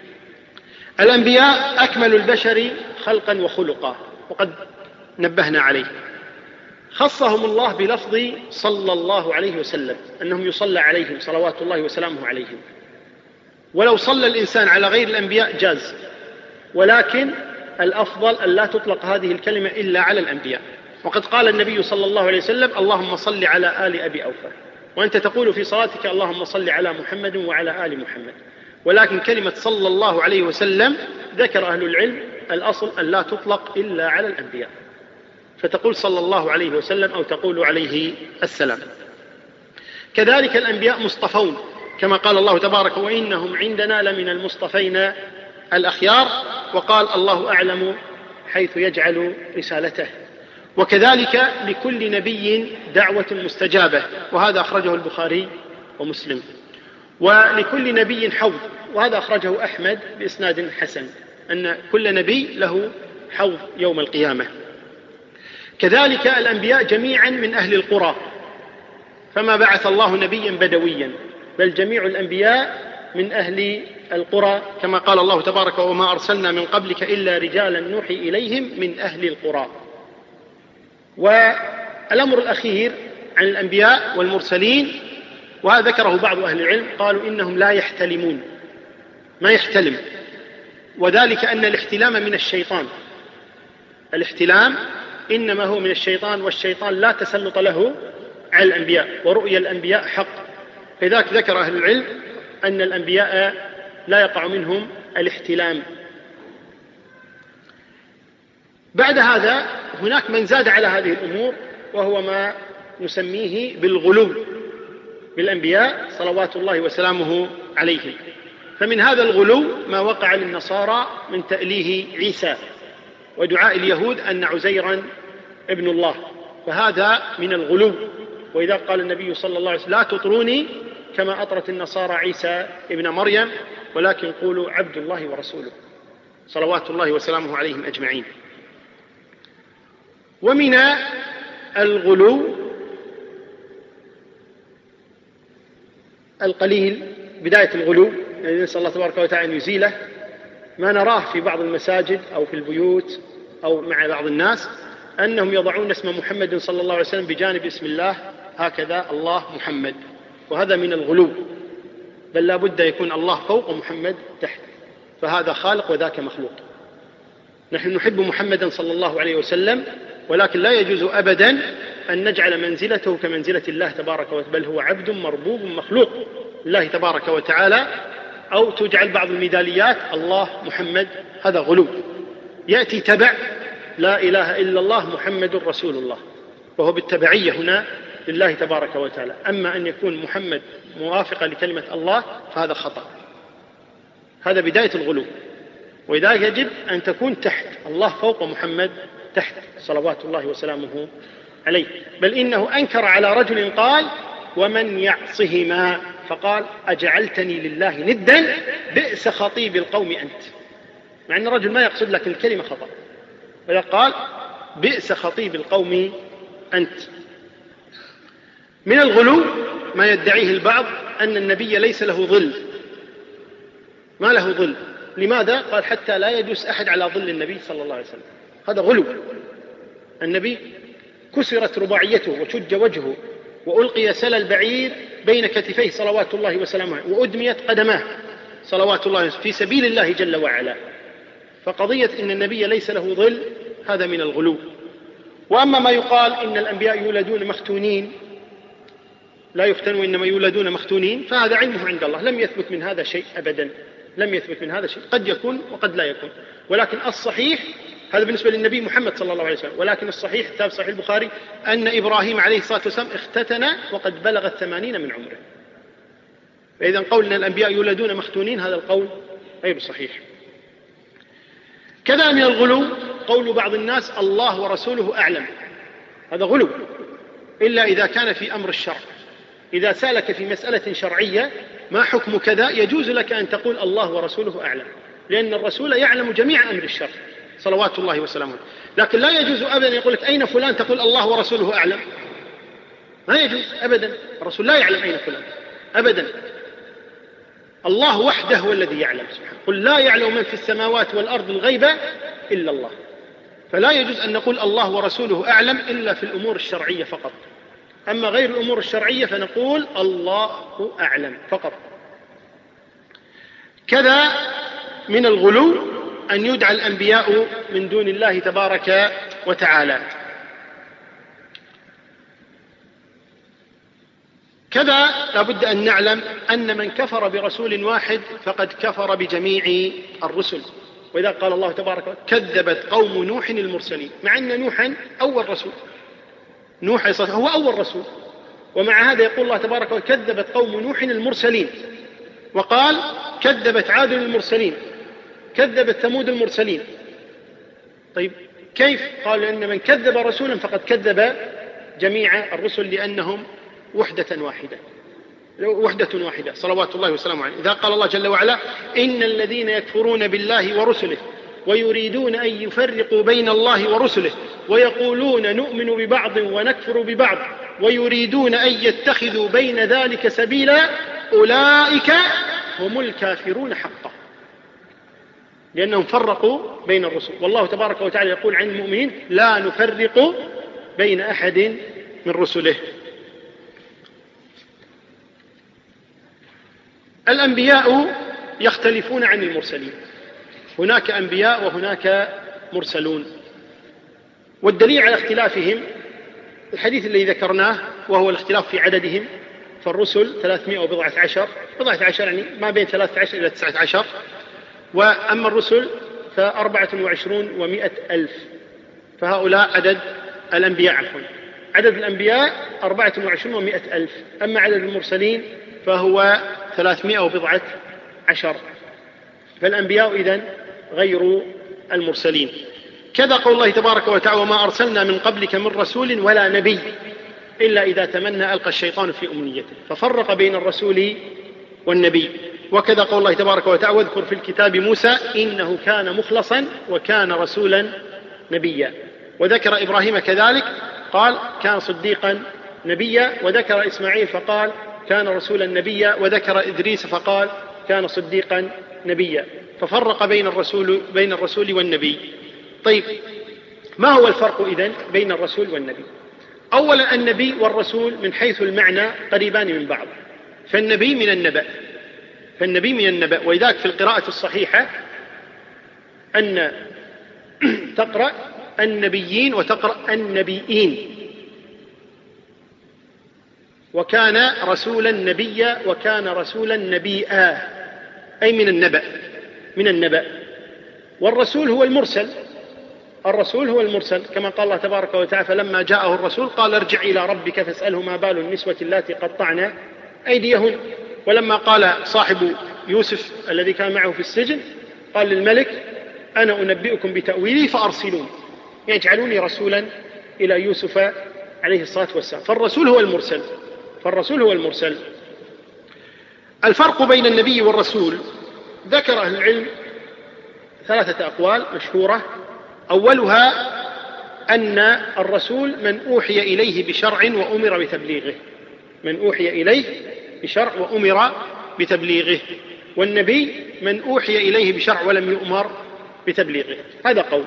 [SPEAKER 2] الأنبياء أكمل البشر خلقا وخلقا، وقد نبهنا عليه. خصهم الله بلفظ صلى الله عليه وسلم، أنهم يصلى عليهم صلوات الله وسلامه عليهم، ولو صلى الإنسان على غير الأنبياء جاز، ولكن الأفضل أن لا تطلق هذه الكلمة إلا على الأنبياء. وقد قال النبي صلى الله عليه وسلم اللهم صل على آل أبي أوفى، وأنت تقول في صلاتك اللهم صل على محمد وعلى آل محمد، ولكن كلمة صلى الله عليه وسلم ذكر أهل العلم الأصل أن لا تطلق إلا على الأنبياء، فتقول صلى الله عليه وسلم أو تقول عليه السلام. كذلك الأنبياء مصطفون، كما قال الله تبارك وإنهم عندنا لمن المصطفين الأخيار، وقال الله أعلم حيث يجعل رسالته. وكذلك لكل نبي دعوة مستجابة، وهذا أخرجه البخاري ومسلم. ولكل نبي حوض، وهذا أخرجه أحمد بإسناد حسن، أن كل نبي له حوض يوم القيامة. كذلك الأنبياء جميعا من أهل القرى، فما بعث الله نبيا بدويا، بل جميع الأنبياء من أهل القرى، كما قال الله تبارك وما أرسلنا من قبلك إلا رجالا نوحي إليهم من أهل القرى. والأمر الأخير عن الأنبياء والمرسلين وهذا ذكره بعض أهل العلم، قالوا إنهم لا يحتلمون، ما يحتلم، وذلك أن الاحتلام من الشيطان، الاحتلام إنما هو من الشيطان، والشيطان لا تسلط له على الأنبياء، ورؤيا الأنبياء حق. لذلك ذكر أهل العلم أن الأنبياء لا يقع منهم الاحتلام. بعد هذا هناك من زاد على هذه الأمور، وهو ما نسميه بالغلو بالأنبياء صلوات الله وسلامه عليهم. فمن هذا الغلو ما وقع للنصارى من تأليه عيسى ودعاء اليهود أن عزيرا ابن الله، فهذا من الغلو. وإذا قال النبي صلى الله عليه وسلم لا تطروني كما أطرت النصارى عيسى ابن مريم، ولكن قولوا عبد الله ورسوله صلوات الله وسلامه عليهم أجمعين. ومن الغلو القليل، بداية الغلو الذي نسأل الله تبارك وتعالى أن يزيله، ما نراه في بعض المساجد أو في البيوت أو مع بعض الناس، أنهم يضعون اسم محمد صلى الله عليه وسلم بجانب اسم الله، هكذا الله محمد، وهذا من الغلو، بل لا بد يكون الله فوق محمد تحت، فهذا خالق وذاك مخلوق. نحن نحب محمدا صلى الله عليه وسلم، ولكن لا يجوز أبدا أن نجعل منزلته كمنزلة الله تبارك وتعالى، بل هو عبد مربوب مخلوق لله تبارك وتعالى، أو تجعل بعض الميداليات الله محمد، هذا غلو، يأتي تبع لا إله إلا الله محمد رسول الله، وهو بالتبعية هنا لله تبارك وتعالى. أما أن يكون محمد موافقا لكلمة الله فهذا خطأ، هذا بداية الغلو. ولذلك يجب أن تكون تحت، الله فوق محمد تحت صلوات الله وسلامه عليه. بل إنه أنكر على رجل قال ومن يعصهما، فقال أجعلتني لله ندا بئس خطيب القوم أنت، مع أن الرجل ما يقصد لكن الكلمة خطأ، قال بئس خطيب القوم أنت. من الغلو ما يدعيه البعض أن النبي ليس له ظل، ما له ظل. لماذا؟ قال حتى لا يجوز أحد على ظل النبي صلى الله عليه وسلم، هذا غلو. النبي كسرت رباعيته وشج وجهه وألقي سل البعير بين كتفيه صلوات الله وسلامه، وأدميت قدماه صلوات الله في سبيل الله جل وعلا. فقضية إن النبي ليس له ظل هذا من الغلو. وأما ما يقال إن الأنبياء يولدون مختونين، لا يفتنوا إنما يولدون مختونين، فهذا علمه عند الله، لم يثبت من هذا شيء أبدا، لم يثبت من هذا شيء، قد يكون وقد لا يكون. ولكن الصحيح هذا بالنسبة للنبي محمد صلى الله عليه وسلم، ولكن الصحيح كتاب صحيح البخاري أن إبراهيم عليه الصلاة والسلام اختتن وقد بلغ 80 من عمره. فإذا قول أن الأنبياء يولدون مختونين هذا القول غير صحيح. كذا من الغلو قول بعض الناس الله ورسوله أعلم، هذا غلو، إلا إذا كان في أمر الشرع. إذا سألك في مسألة شرعية ما حكم كذا، يجوز لك أن تقول الله ورسوله أعلم، لأن الرسول يعلم جميع أمر الشرع صلوات الله وسلامه. لكن لا يجوز أبدا يقول لك أين فلان تقول الله ورسوله أعلم، ما يجوز أبدا، الرسول لا يعلم أين فلان أبدا، الله وحده هو الذي يعلم سبحانه. قل لا يعلم من في السماوات والأرض الغيب إلا الله. فلا يجوز أن نقول الله ورسوله أعلم إلا في الأمور الشرعية فقط، أما غير الأمور الشرعية فنقول الله أعلم فقط. كذا من الغلو أن يدعى الأنبياء من دون الله تبارك وتعالى. كذا لابد أن نعلم أن من كفر برسول واحد فقد كفر بجميع الرسل. وإذا قال الله تبارك وتعالى كذبت قوم نوح المرسلين، مع أن نوحا أول رسول، نوح هو أول رسول، ومع هذا يقول الله تبارك وتعالى كذبت قوم نوح المرسلين، وقال كذبت عاد المرسلين، كذبت ثمود المرسلين. طيب كيف؟ قال أن من كذب رسولا فقد كذب جميع الرسل، لأنهم وحدة واحدة صلوات الله وسلامه عليه. إذا قال الله جل وعلا إن الذين يكفرون بالله ورسله ويريدون أن يفرقوا بين الله ورسله ويقولون نؤمن ببعض ونكفر ببعض ويريدون أن يتخذوا بين ذلك سبيلا أولئك هم الكافرون حقا، لأنهم فرقوا بين الرسل. والله تبارك وتعالى يقول عن المؤمنين لا نفرق بين أحد من رسله. الأنبياء يختلفون عن المرسلين، هناك أنبياء وهناك مرسلون، والدليل على اختلافهم الحديث الذي ذكرناه وهو الاختلاف في عددهم، فالرسل 310 يعني ما بين 13 إلى 19، وأما الرسل ف24 و100 ألف، فهؤلاء عدد الأنبياء عدد الأنبياء 24 و100 ألف، أما عدد المرسلين فهو 310، فالأنبياء إذن غير المرسلين. كذا قول الله تبارك وتعالى: وما أرسلنا من قبلك من رسول ولا نبي إلا إذا تمنى ألقى الشيطان في أمنيته، ففرق بين الرسول والنبي. وكذا قول الله تبارك وتعالى: واذكر في الكتاب موسى إنه كان مخلصا وكان رسولا نبيا. وذكر إبراهيم كذلك قال كان صديقا نبيا، وذكر إسماعيل فقال كان رسولا نبيا، وذكر إدريس فقال كان صديقا نبيا، ففرق بين الرسول والنبي. طيب، ما هو الفرق إذن بين الرسول والنبي؟ أولا، النبي والرسول من حيث المعنى قريبان من بعض، فالنبي من النبأ، ولذلك في القراءة الصحيحة أن تقرأ النبيين وتقرأ النبيين، وكان رسولا نبيا وكان رسولا نبيا، أي من النبأ. والرسول هو المرسل، كما قال الله تبارك وتعالى: فلما جاءه الرسول قال ارجع إلى ربك فاسأله ما بال النسوة اللاتي قطعن أيديهن. ولما قال صاحب يوسف الذي كان معه في السجن قال للملك: أنا أنبئكم بتأويله فأرسلون، يجعلوني رسولا إلى يوسف عليه الصلاة والسلام. فالرسول هو المرسل. الفرق بين النبي والرسول ذكر أهل العلم 3 أقوال مشهورة. أولها أن الرسول من أوحي إليه بشرع وأمر بتبليغه، والنبي من أوحي إليه بشرع ولم يؤمر بتبليغه. هذا قول.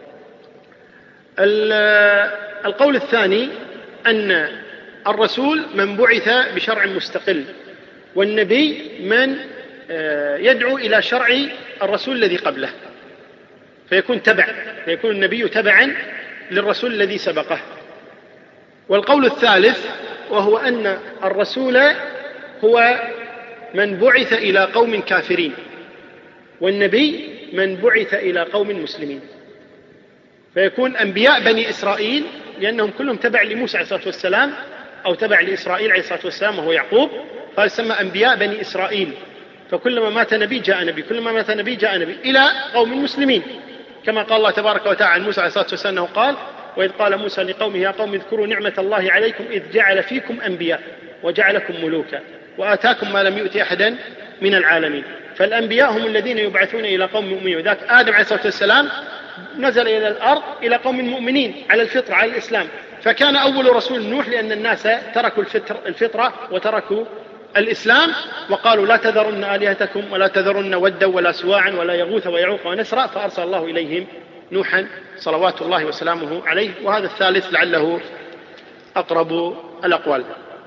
[SPEAKER 2] القول الثاني أن الرسول من بعث بشرع مستقل، والنبي من يدعو إلى شرع الرسول الذي قبله، فيكون النبي تبعا للرسول الذي سبقه. والقول الثالث وهو أن الرسول هو من بعث إلى قوم كافرين، والنبي من بعث إلى قوم مسلمين، فيكون أنبياء بني إسرائيل لأنهم كلهم تبع لموسى عليه الصلاة والسلام، أو تبع لإسرائيل عليه الصلاة والسلام وهو يعقوب، فيسمى أنبياء بني إسرائيل. فكلما مات نبي جاء نبي إلى قوم مسلمين، كما قال الله تبارك وتعالى عن موسى عليه الصلاة والسلام أنه قال: وإذ قال موسى لقومه يا قوم اذكروا نعمة الله عليكم إذ جعل فيكم أنبياء وجعلكم ملوكا وآتاكم ما لم يؤت أحدا من العالمين. فالأنبياء هم الذين يبعثون إلى قوم مؤمنين، وذاك آدم عليه الصلاة والسلام نزل إلى الأرض إلى قوم مؤمنين على الفطرة، على الإسلام، فكان أول رسول نوح، لأن الناس تركوا الفطرة وتركوا الإسلام وقالوا لا تذرن آلهتكم ولا تذرن ودا ولا سواعا ولا يغوث ويعوق ونسرا، فأرسل الله إليهم نوحا صلوات الله وسلامه عليه. وهذا الثالث لعله أقرب الأقوال.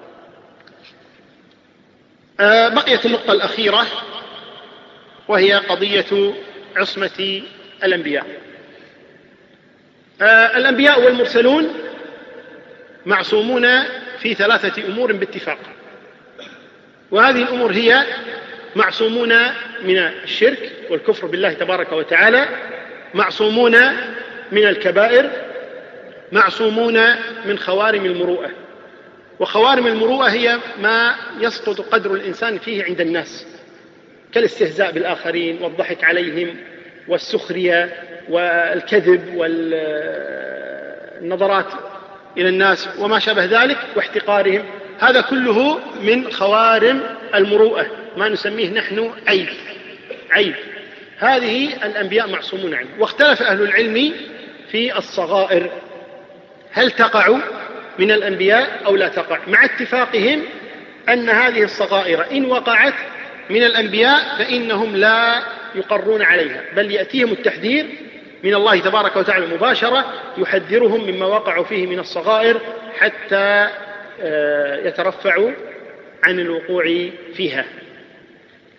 [SPEAKER 2] بقيت النقطة الأخيرة وهي قضية عصمة الأنبياء. الأنبياء والمرسلون معصومون في 3 أمور باتفاق، وهذه الأمور هي معصومون من الشرك والكفر بالله تبارك وتعالى، معصومون من الكبائر، معصومون من خوارم المروءة. وخوارم المروءة هي ما يسقط قدر الإنسان فيه عند الناس، كالاستهزاء بالآخرين والضحك عليهم والسخرية والكذب والنظرات إلى الناس وما شابه ذلك واحتقارهم. هذا كله من خوارم المروءة، ما نسميه نحن عيب. هذه الأنبياء معصومون عنه. واختلف أهل العلم في الصغائر، هل تقع من الأنبياء أو لا تقع، مع اتفاقهم أن هذه الصغائر إن وقعت من الأنبياء فإنهم لا يقرون عليها، بل يأتيهم التحذير من الله تبارك وتعالى مباشرة، يحذرهم مما وقعوا فيه من الصغائر حتى يترفعوا عن الوقوع فيها.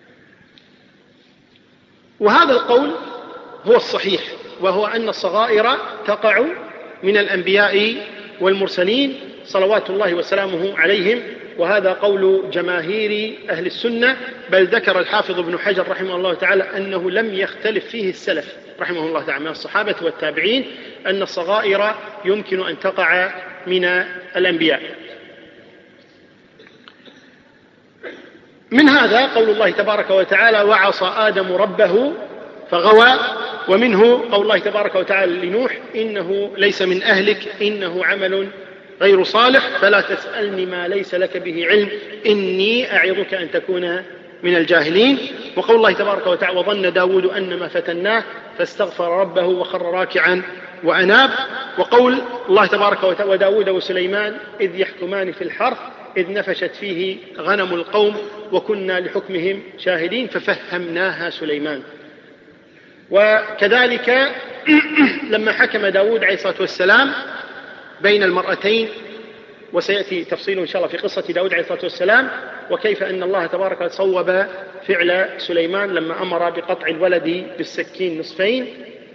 [SPEAKER 2] وهذا القول هو الصحيح، وهو أن الصغائر تقع من الأنبياء والمرسلين صلوات الله وسلامه عليهم، وهذا قول جماهير أهل السنة. بل ذكر الحافظ ابن حجر رحمه الله تعالى أنه لم يختلف فيه السلف رحمه الله تعالى من الصحابة والتابعين أن الصغائر يمكن أن تقع من الأنبياء. من هذا قول الله تبارك وتعالى: وعصى آدم ربه فغوى. ومنه قول الله تبارك وتعالى لنوح: إنه ليس من أهلك إنه عمل غير صالح فلا تسألني ما ليس لك به علم إني أعظك أن تكون من الجاهلين. وقول الله تبارك وتعالى: وظن داود أنما فتناه فاستغفر ربه وخر راكعا وأناب. وقول الله تبارك وتعالى: وداود وسليمان إذ يحكمان في الحرث إذ نفشت فيه غنم القوم وكنا لحكمهم شاهدين ففهمناها سليمان. وكذلك لما حكم داود عليه الصلاة والسلام بين المرأتين، وسيأتي تفصيله إن شاء الله في قصة داود عليه الصلاة والسلام، وكيف أن الله تبارك وتعالى صوب فعل سليمان لما أمر بقطع الولد بالسكين نصفين،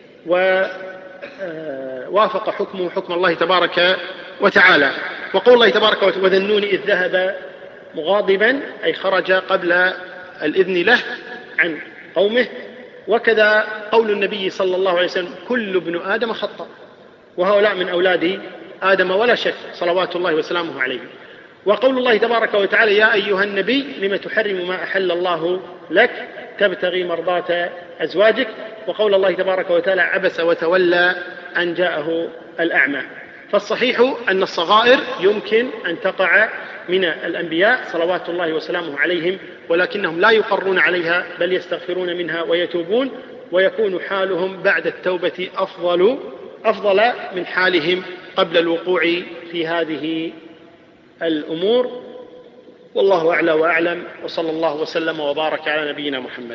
[SPEAKER 2] ووافق حكمه حكم الله تبارك وتعالى. وقول الله تبارك وتعالى: وذا النون إذ ذهب مغاضبا، أي خرج قبل الإذن له عن قومه. وكذا قول النبي صلى الله عليه وسلم: كل ابن آدم خطأ، وهؤلاء من أولاد آدم ولا شك صلوات الله وسلامه عليه. وقول الله تبارك وتعالى: يا أيها النبي لم تحرم ما أحل الله لك تبتغي مرضات أزواجك. وقول الله تبارك وتعالى: عبس وتولى أن جاءه الأعمى. فالصحيح أن الصغائر يمكن أن تقع من الأنبياء صلوات الله وسلامه عليهم، ولكنهم لا يقرون عليها بل يستغفرون منها ويتوبون، ويكون حالهم بعد التوبة أفضل من حالهم قبل الوقوع في هذه الأمور. والله أعلى وأعلم، وصلى الله وسلم وبارك على نبينا محمد.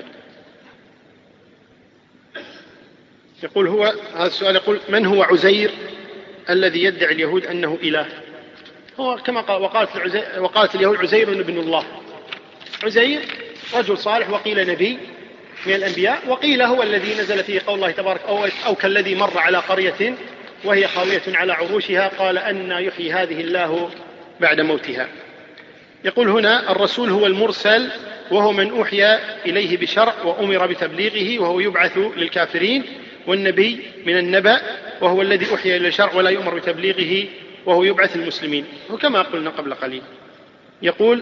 [SPEAKER 2] يقول هو هذا السؤال، يقول: من هو عزير الذي يدعي اليهود أنه إله؟ هو كما وقالت اليهود عزير ابن الله. عزير رجل صالح، وقيل نبي من الأنبياء، وقيل هو الذي نزل فيه قول الله تبارك أو كالذي مر على قرية وهي خاوية على عروشها قال أن يحيي هذه الله بعد موتها. يقول هنا: الرسول هو المرسل، وهو من أوحي إليه بشرع وأمر بتبليغه وهو يبعث للكافرين. والنبي من النبأ، وهو الذي أوحي إلى الشرع ولا يؤمر بتبليغه وهو يبعث المسلمين، وكما قلنا قبل قليل. يقول: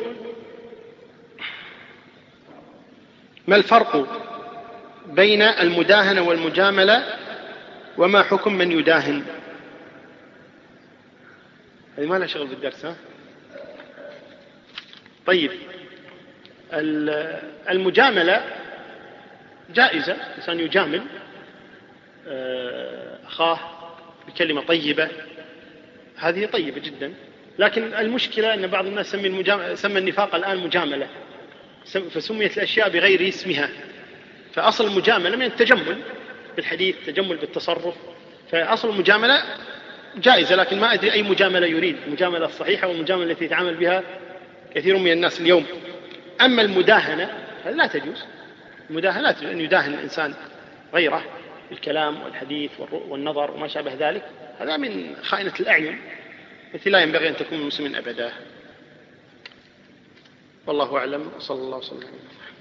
[SPEAKER 2] ما الفرق بين المداهنة والمجاملة، وما حكم من يداهن؟ هذه ما لها شغل بالدرس. طيب، المجاملة جائزة، الإنسان يجامل أخاه بكلمة طيبة، هذه طيبة جدا. لكن المشكلة أن بعض الناس سمى النفاق الآن مجاملة، فسميت الأشياء بغير اسمها. فأصل المجاملة من التجمل بالحديث، تجمل بالتصرف، فأصل المجاملة جائزة. لكن ما أدري أي مجاملة يريد، المجاملة الصحيحة والمجاملة التي يتعامل بها كثير من الناس اليوم. أما المداهنة لا تجوز. المداهنة لا تجوز، أن يداهن الإنسان غيره بالكلام والحديث والنظر وما شابه ذلك، هذا من خائنة الأعين التي لا ينبغي أن تكون من المسلمين أبدا. والله أعلم، صلى الله وسلم.